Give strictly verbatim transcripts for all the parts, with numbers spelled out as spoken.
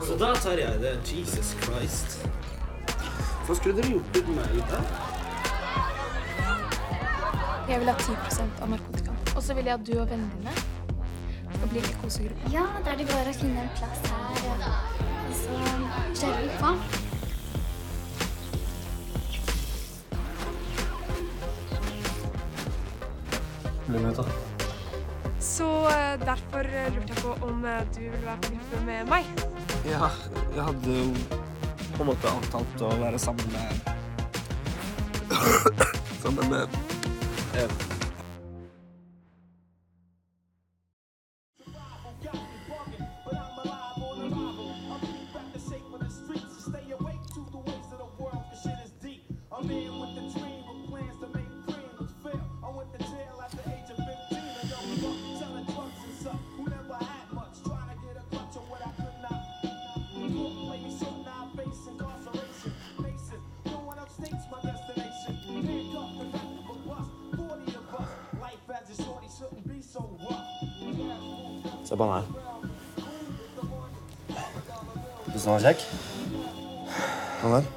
Så da tar jeg det. Jesus Christ. Hva skulle dere gjort uten meg, gutta? Jeg vil ha ti prosent av narkotika. Og så vil jeg at du og vennene dine skal bli en kosegruppe. Ja, der det går å finne en plass her. Og så kjører vi på. Bli med, da. Så derfor lurte jeg på om du ville være på gruppe med meg. Ja, jeg hadde jo på en måte avtalt å være sammen med... sammen med... Eh. Se på han her. Hvis han var kjekk? Han der?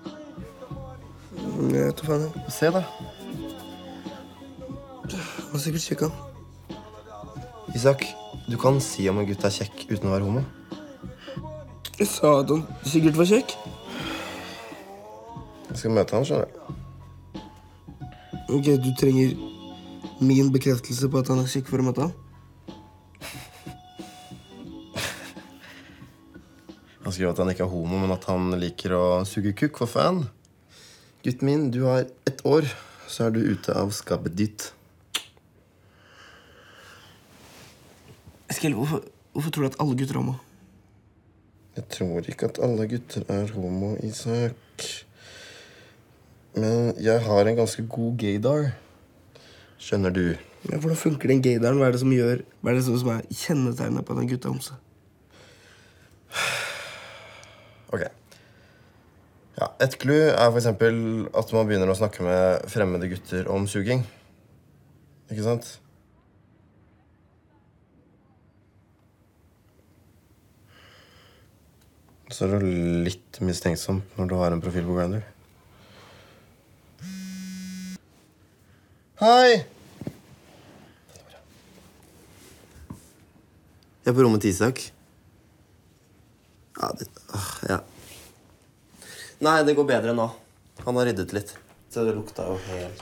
Jeg tar faen det. Se da. Han var sikkert kjekk, han. Isak, du kan si om en gutt er kjekk uten å være homo. Jeg sa at han sikkert var kjekk. Jeg skal møte han, skjønner du. Ok, du trenger min bekreftelse på at han er kjekk for å møte han? Han skriver at han ikke er homo, men at han liker å suge kukk for fan. Gutten min, du har ett år, så er du ute av skapet ditt. Eskil, hvorfor, hvorfor tror du at alle gutter er homo? Jeg tror ikke at alle gutter er homo, Isak. Men jeg har en ganske god gaydar. Skjønner du? Men hvordan funker den gaydaren? Hva er det som gjør, hva er det som er kjennetegnet på den gutta homse? Ok. Ja, et clue er for eksempel at man begynner å snakke med fremmede gutter om suging. Ikke sant? Så er du litt mistenksom når du har en profil på Grindr. Hei! Jeg er på rommet til Isak. Ja, det... Åh, ja. Nei, det går bedre nå. Han har ryddet litt. Så det lukta jo helt...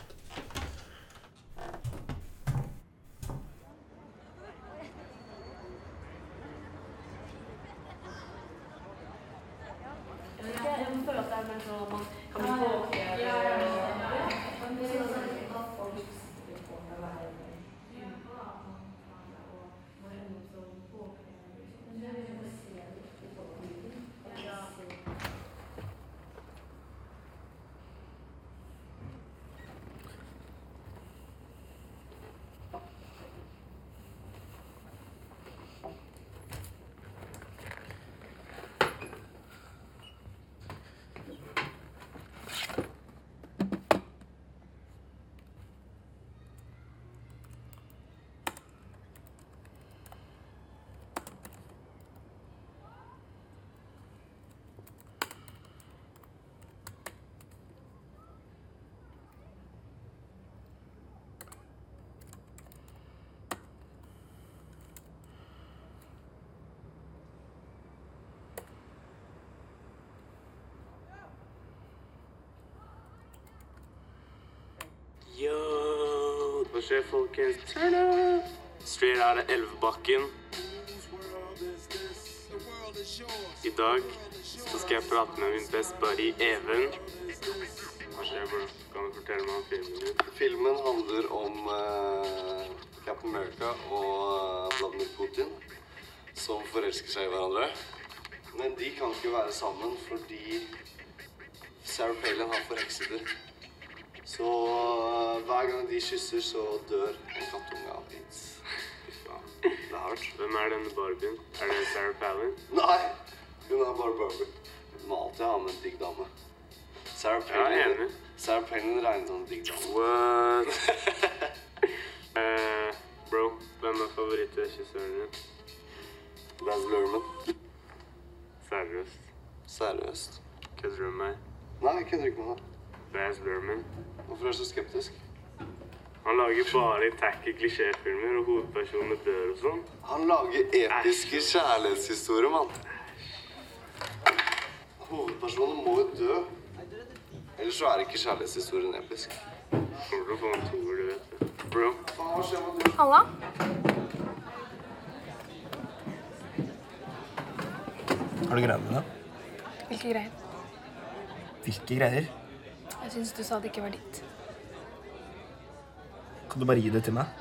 Yo, hva skjer, folkens? Turn up! Straight out av Elvebakken. I dag så skal jeg prate med min best buddy, Even. Hva skjer, bro? Kan du fortelle meg om filmen din? Filmen handler om uh, Captain America og uh, Vladimir Putin, som forelsker seg i hverandre. Men de kan ikke være sammen fordi Sarah Palin har forhekseter. Så uh, hver gang de kysser, så dør en kattunge av AIDS. Fy faen. Det er hardt. Hvem er denne Barbien? Er det Sarah Palin? Nei, hun er bare Barbie. Hun må alltid ha med en digg dame. Sarah Palin, Ja, enig. Sarah Palin regnet som en digg dame. What? uh, bro, hvem er favorittregissøren din? Baz Luhrmann. Seriøst. Seriøst? Kødder du med meg? Nei, jeg kødder ikke med deg. Baz Luhrmann. Hvorfor er du så skeptisk? Han lager bare tacky klisjéfilmer, og hovedpersonene dør og sånn. Han lager episke kjærlighetshistorier, mann. Hovedpersonen må jo dø. Ellers så er ikke kjærlighetshistorien episk. Kommer du å få en toer, du vet det. Bro. Hva skjer med du? Halla? Har du greier med det? Hvilke greier? Hvilke greier? Jeg synes du sa det ikke var ditt. Kan du bare gi det til meg?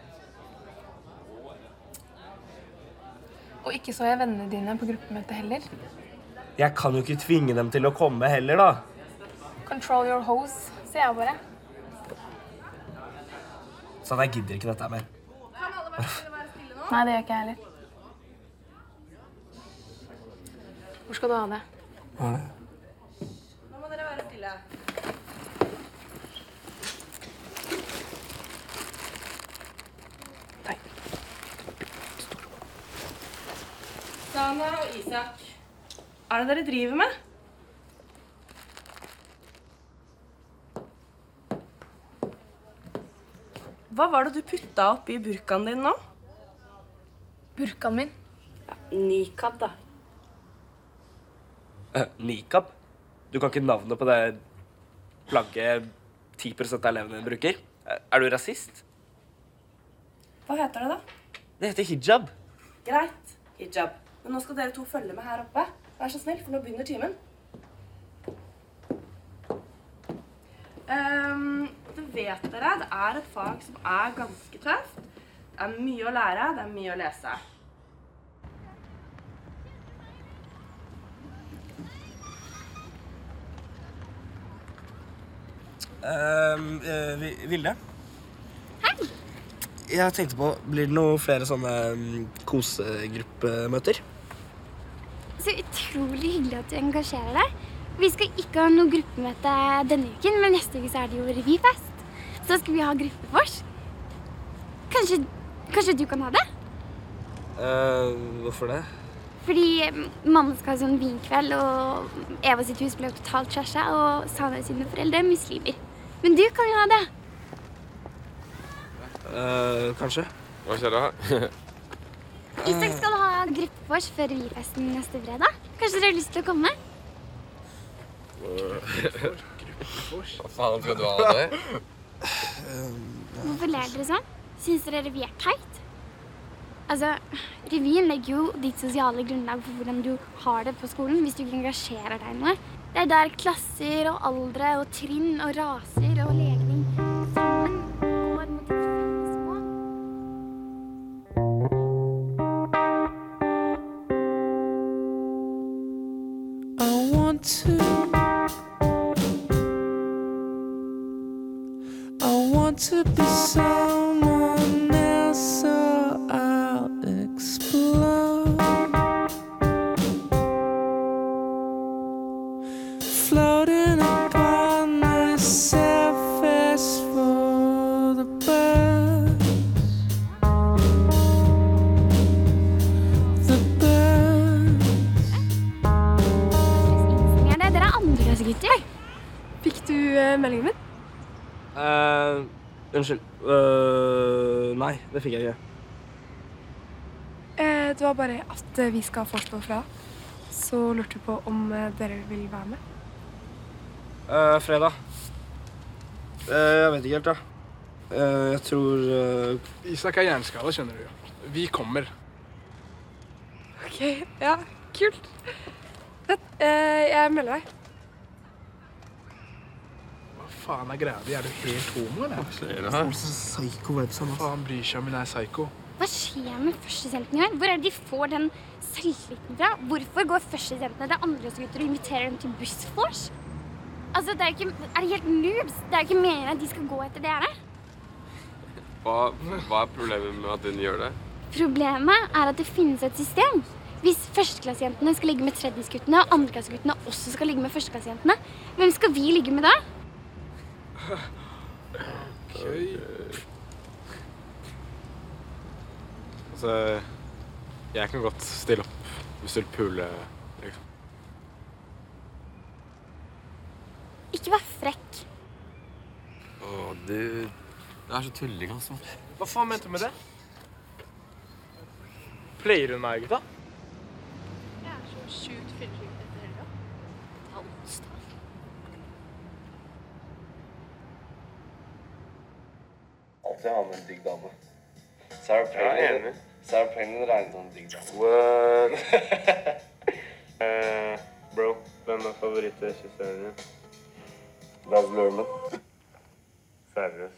Og ikke så jeg vennene dine på gruppemøte heller. Jeg kan jo ikke tvinge dem til å komme heller, da. Control your hose, sier jeg bare. Sånn, jeg gidder ikke dette mer. Nei, det gjør ikke jeg heller. Hvor skal du ha det? Hva er det? Nå må dere være stille. Takk. Sana og Isak, er det dere driver med? Hva var det du putta oppi burkaen din nå? Burkaen min? Ja, nikab da. Uh, Nikab? Du kan ikke navnet på det plagget ti prosent av elevene bruker. Uh, er du rasist? Hva heter det da? Det heter hijab. Greit, hijab. Men nå skal dere to følge med her oppe. Vær så snill, for nå begynner timen. Um, det vet dere, det er et fag som er ganske tøft. Det er mye å lære, det er mye å lese. Uh, uh, Vilde? Hei! Jeg tenkte på, blir det noen flere sånne um, kosegruppemøter? Så utrolig hyggelig at du engasjerer deg. Vi skal ikke ha noe gruppemøte denne uken, men neste uke så er det jo revyfest. Så skal vi ha gruppefors. Kanskje, kanskje du kan ha det? Uh, hvorfor det? Fordi mamma skal ha sånn vinkveld, og Eva sitt hus ble totalt trashet, og Sana sine foreldre er muslimer. Men du kan jo ha det. Uh, kanskje. Hva skjer da? Isak skal ha gruppefors før revyfesten neste fredag. Kanskje dere har lyst til å komme? Hva faen skal du ha det? Hvorfor ler dere sånn? Synes dere revy er teit? Altså, revyen legger jo ditt sosiale grunnlag for hvordan du har det på skolen hvis du ikke engasjerer deg i noe. Det er der klasser og aldre og trinn og raser og legning sammen går mot ditt felles mål. I want to I want to be someone else, so I'll explode. Floating upon the surface for the birds. The birds. Innstillinger det, dere er andreklassgutter. Fikk du uh, meldingen min? Uh, unnskyld. Uh, nei, det fikk jeg ikke. Eh, det var bare at eh, vi skal forstå fra. Så lurte du på om eh, dere vil være med. Uh, fredag. Uh, jeg vet ikke helt, da. Uh, jeg tror uh... Isak er hjerneskada, skjønner du jo. Vi kommer. Ok, ja, kult. Fett. Eh, jeg melder deg. Hva faen er greia di? Er du helt homo, eller? Hva skjer Det er så psycho-vibes han, Hva faen bryr seg om hun er psycho? Hva skjer med førstesentene i år? Hvor er det de får den selvtilliten fra? Hvorfor går førstesentene til andreklassgutter og inviterer dem til bussvors? Altså, det er, ikke, er det helt noobs? Det er ikke meningen at de skal gå etter dere. Hva, hva er problemet med at hun gjør det? Problemet er at det finnes et system. Hvis førsteklassejentene skal ligge med tredjesguttene, og andreklassguttene også skal ligge med førsteklassejentene, hvem skal vi ligge med da? Okay. Altså, jeg kan godt stille opp hvis du vil pule, liksom. Ikke vær frekk. Åh, du... Du er så tulling, altså. Hva faen mente du med det? Pleier hun meg, gutta? Jeg er så sjukt fyllesyk etter helga. Ta onsdag. Alltid ha med en digg dame. Sarah Palin, Sarah Palin regnet som en digg dame. What? uh, bro, hvem er favorittregissøren din? Baz Luhrmann. Seriøst.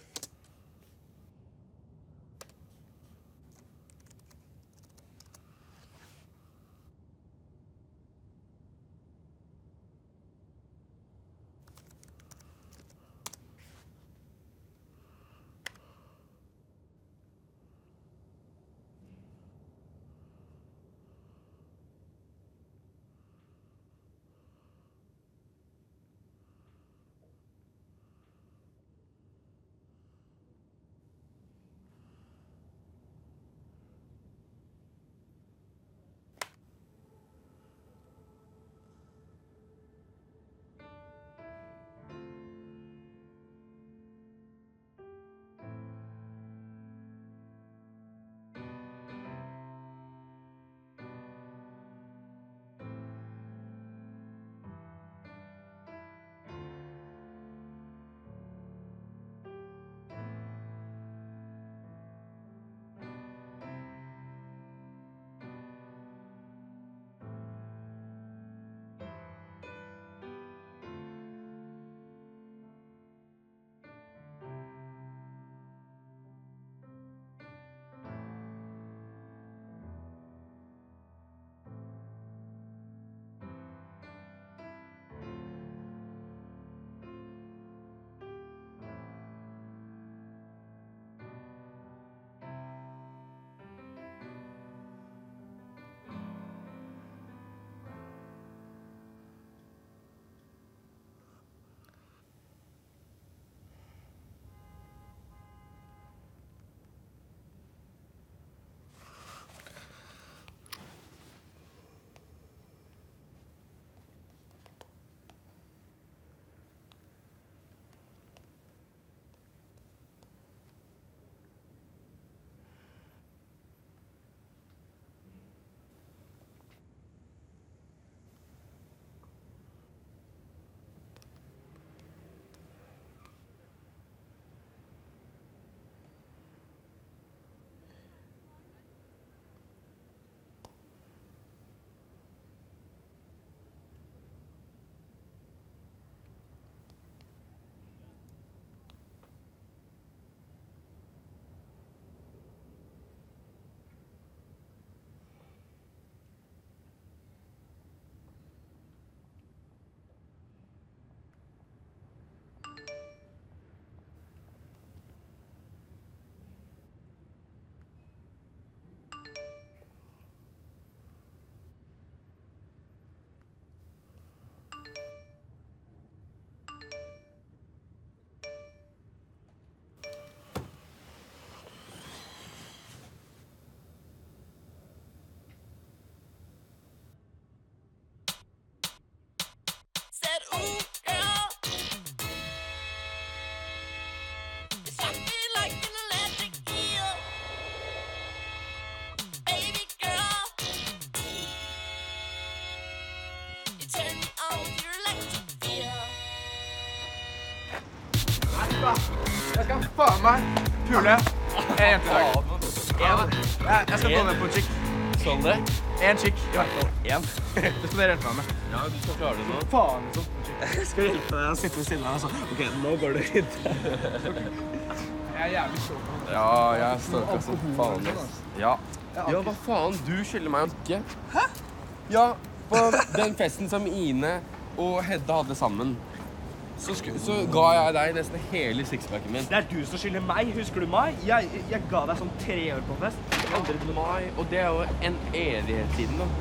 Jeg skal faen meg pule en jente i dag. En. Jeg, jeg skal gå ned på en chick. Sånn det? En chick, i hvert fall. En. Det skal dere hjelpe meg med. Ja, du skal klare det nå. Faen, liksom. Jeg skal hjelpe deg å sitte ved siden av deg, altså. Ok, nå går det hit. Jeg er jævlig stolt. Ja, jeg er stolt, altså. Faen, ass. Ja. Ja, hva faen? Du skylder meg en ikke. Hæ? Ja, på den festen som Ine og Hedda hadde sammen. Så, så ga jeg deg nesten hele sixpacken min. Det er du som skylder meg, husker du meg? Jeg, jeg ga deg sånn tre år på fest. Aldri til mai, og det er jo en evighet siden da.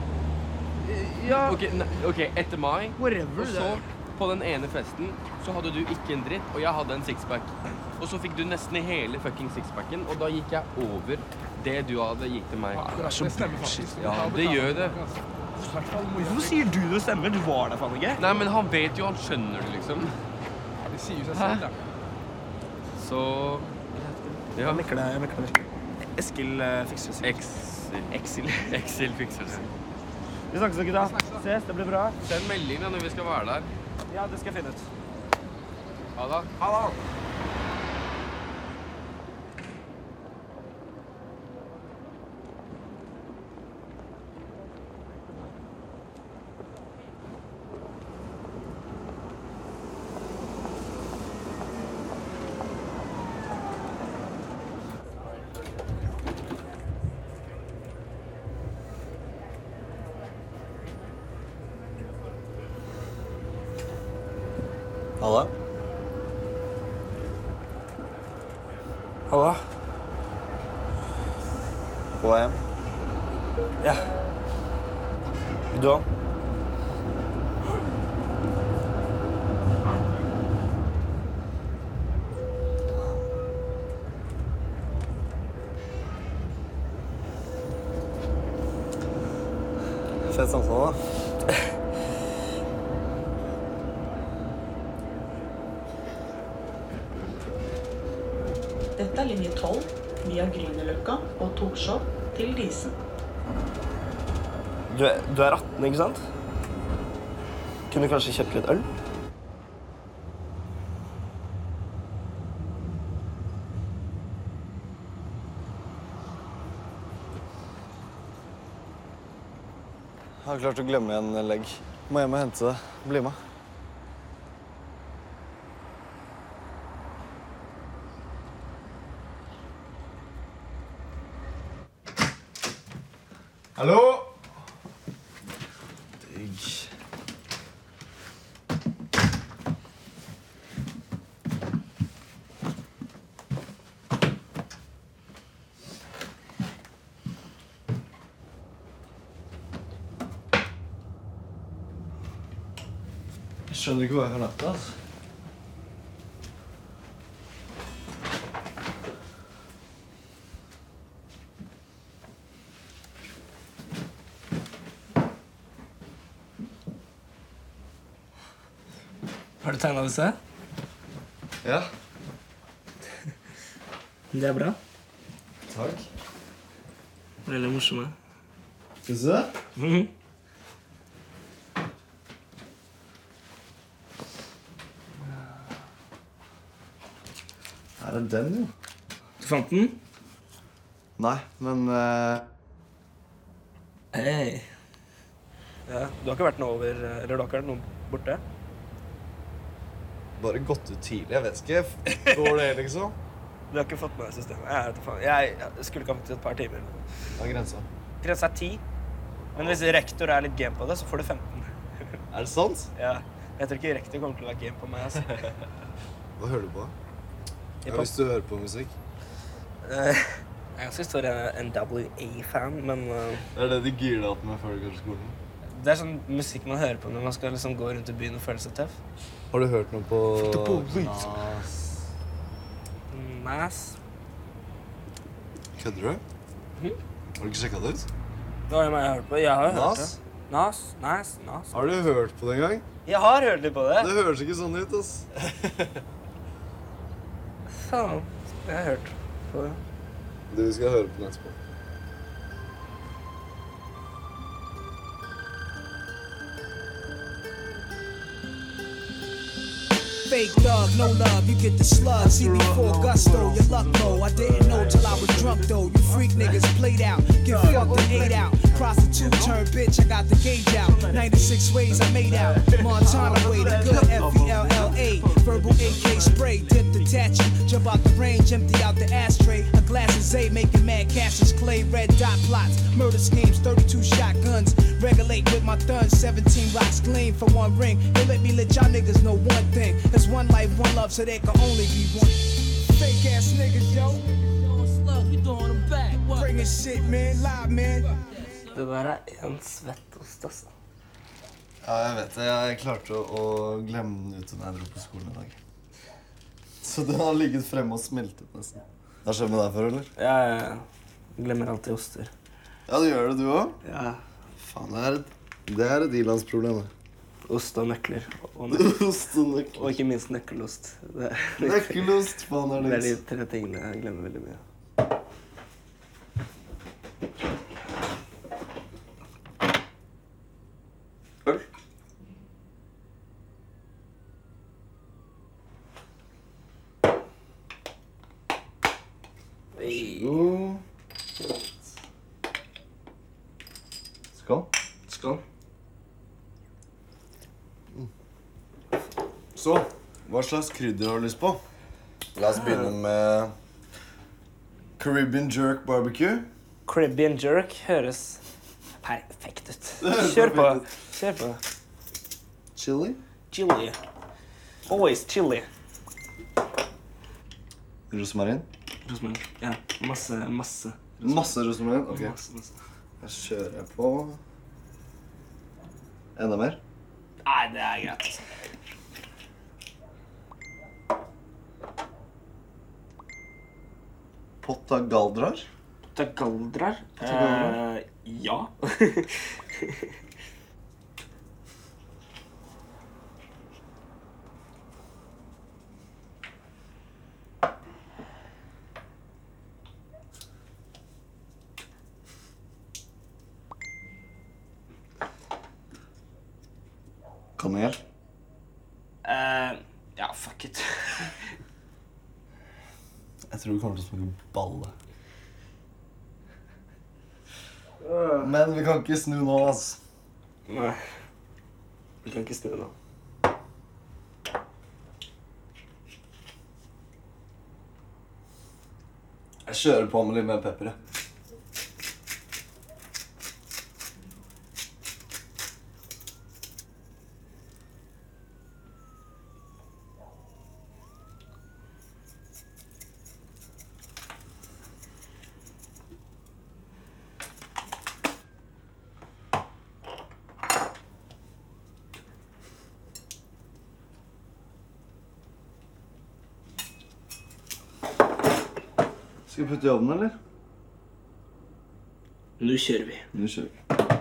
Ja. Ok, ne, ok, etter mai, Whatever, og så på den ene festen, så hadde du ikke en dritt, og jeg hadde en sixpack. Og så fikk du nesten hele fucking sixpacken, og da gikk jeg over det du hadde gitt til meg. Det er så bullshit. Ja, det gjør det. Hvorfor sier du det stemmer? Du var der, faen ikke? Nei, men han vet jo, han skjønner det, liksom. Ja, det sier jo seg selv, da. Så... Ja. Jeg mekker det, jeg mekker det. Eskil uh, fikser det sikkert. Exil. Exil. Exil fikser det. Vi snakkes da, gutta. Ses, det blir bra. Send melding da når vi skal være der. Ja, det skal jeg finne ut. Ha da. Ha da. Halla. Halla. På vei hjem? Ja. Du også? Fett samtale, da. Dette er linje tolv, via Grünerløkka og Torshov til Disen. Du er, du er atten, ikke sant? Kunne du kanskje kjøpt litt øl? Jeg har klart å glemme en legg. Må hjem og hente det. Bli med. Hallo? Digg. Jeg skjønner ikke hva jeg har lagt, altså. Har du tegnet disse? Ja. Det er bra. Takk. Veldig morsomme. Skal du se? Mhm. Her er den, jo. Du fant den? Nei, men... Uh... Hei. Ja, du har ikke vært noe over, eller du har ikke vært noe borte? Bare gått ut tidlig, jeg vet ikke. Går det, liksom? Du har ikke fått med deg systemet. Jeg, vet faen. jeg, jeg skulle kommet til et par timer. Hva er grensa? Grensa er ti. Men hvis rektor er litt game på det, så får du femten. Er det sant? Ja. Jeg tror ikke rektor kommer til å være game på meg, altså. Hva hører du på? Ja, hvis du hører på musikk. Uh, jeg er ganske stor N W A-fan, men... Uh, er det de girer opp med før du går til skolen? Det er sånn musikk man hører på når man skal liksom gå rundt i byen og føle seg tøff. Har du hørt noe på... Nas? Nas? Kødder du? Mm? Har du ikke sjekket det ut? Hva er det jeg har hørt på? Jeg har hørt Nas? det. Nas? Nas? Nas? Har du hørt på det en gang? Jeg har hørt litt på det. Det høres ikke sånn ut, ass. Faen, jeg har hørt på det. Du skal høre på den etterpå. Fake thug, no love, you get the slug. See me for gusto, your luck low. I didn't know till I was drunk though. You freak niggas played out, get fucked and ate out. Prostitute turned bitch, I got the gauge out. ninety-six ways I made out. Montana way, the good F E L L A. Verbal A K spray, dip the tattoo. Jump out the range, empty out the ashtray. A glass of Zay, making mad cashes. Clay, red dot plots, murder schemes, thirty-two shotguns. Regulate with my thuns, seventeen rocks gleam for one ring. They let me let y'all niggas know one thing. There's one life, one love, so there can only be one. Fake ass niggas, yo. Slug, you throwing them back. Bringing shit, man. Live, man. Det der er en svettost, altså. Ja, jeg vet det. Jeg klarte å, å glemme den ute når jeg dro på skolen i dag. Så den har ligget fremme og smeltet nesten. Det har skjedd med deg før, eller? Ja, jeg glemmer alltid oster. Ja, du gjør det, du også? Ja. Faen, det er et Det er et ilandsproblem. Ost og nøkler. Og, Ost og nøkler. og ikke minst nøkkelost. Det er, Nøkkelost, faen er det er de det. tre tingene jeg glemmer veldig mye. Øl? Jo. Skål. Skål. Så, hva slags krydder har du lyst på? La oss begynne med Caribbean Jerk Barbecue. Caribbean Jerk høres perfekt ut. Kjør på. Kjør på. Chili? Chili. Always chili. Rosmarin? Rosmarin. Ja, masse, masse. Masse rosmarin? Ok. Masse, masse. Jeg kjører på. Enda mer? Nei, det er greit. Potta galdrar? Potta galdrar? Potta Eh, ja. Kanel? Eh, ja, fuck it. Jeg tror det kommer til å smake balle. Men vi kan ikke snu nå, altså. Nei. Vi kan ikke snu nå. Jeg kjører på med litt mer pepper, jeg. Skal vi putte i ovnen, eller? Nå kjører vi. Nå kjører vi.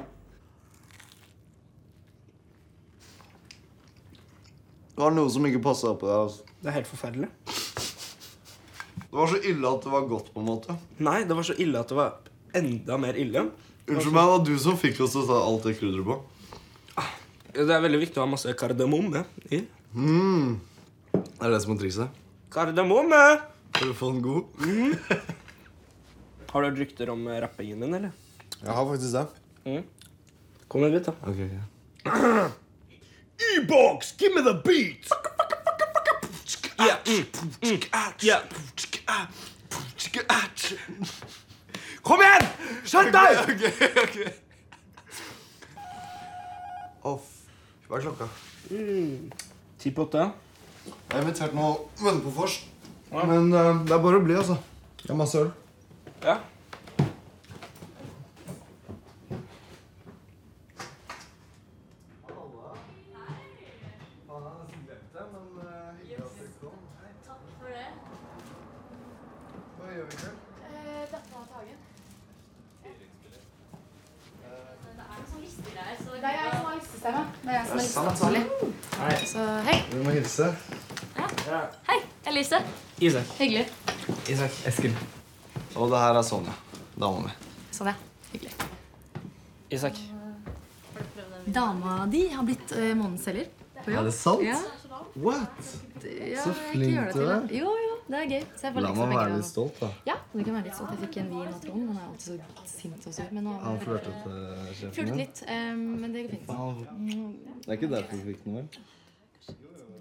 Det var noe som ikke passet på deg, altså. Det er helt forferdelig. Det var så ille at det var godt, på en måte. Nei, det var så ille at det var enda mer ille. Unnskyld meg, det var du som fikk oss til å ta alt det krydderet på. Det er veldig viktig å ha masse kardemomme i. Mm. Det er det som er trikset. Kardemomme! For å få den god. Mm. Har du hørt rykter om rappingen din, eller? Jeg har faktisk det. Mm. Kom en bit, da. Ok, ok. E-box, give me the beat! Yeah. Mm. Mm. Yeah. Kom igjen! Skjønt deg! Ok, ok. Åh, hva er klokka? Mm. Ti på åtte. Jeg har invitert noen venner på fors. Men uh, det er bare å bli, altså. Jeg har masse øl. Ja. Det er jeg som har listestemme. Det er jeg som er listeansvarlig. Så hei. Vi må hilse. Ja. Hei, Elise. Isak. Hyggelig. Isak. Eskil. Og det her er Sonja, dama mi. Sånn, ja. Hyggelig. Isak. Dama di har blitt uh, månedsselger på jobb. Er det sant? Ja. What? Ja, Så ikke flink gjør det du til, da. er. Jo, jo, det er gøy. Så jeg får La liksom meg være begge- litt stolt, da. Ja, du kan være litt stolt. Jeg fikk en vin av Trond. Han er alltid så sint og sur. Men nå Han flørtet til sjefen Flørtet din? litt, um, men det går fint. Faen. Mm. Det er ikke derfor du fikk noe, vel?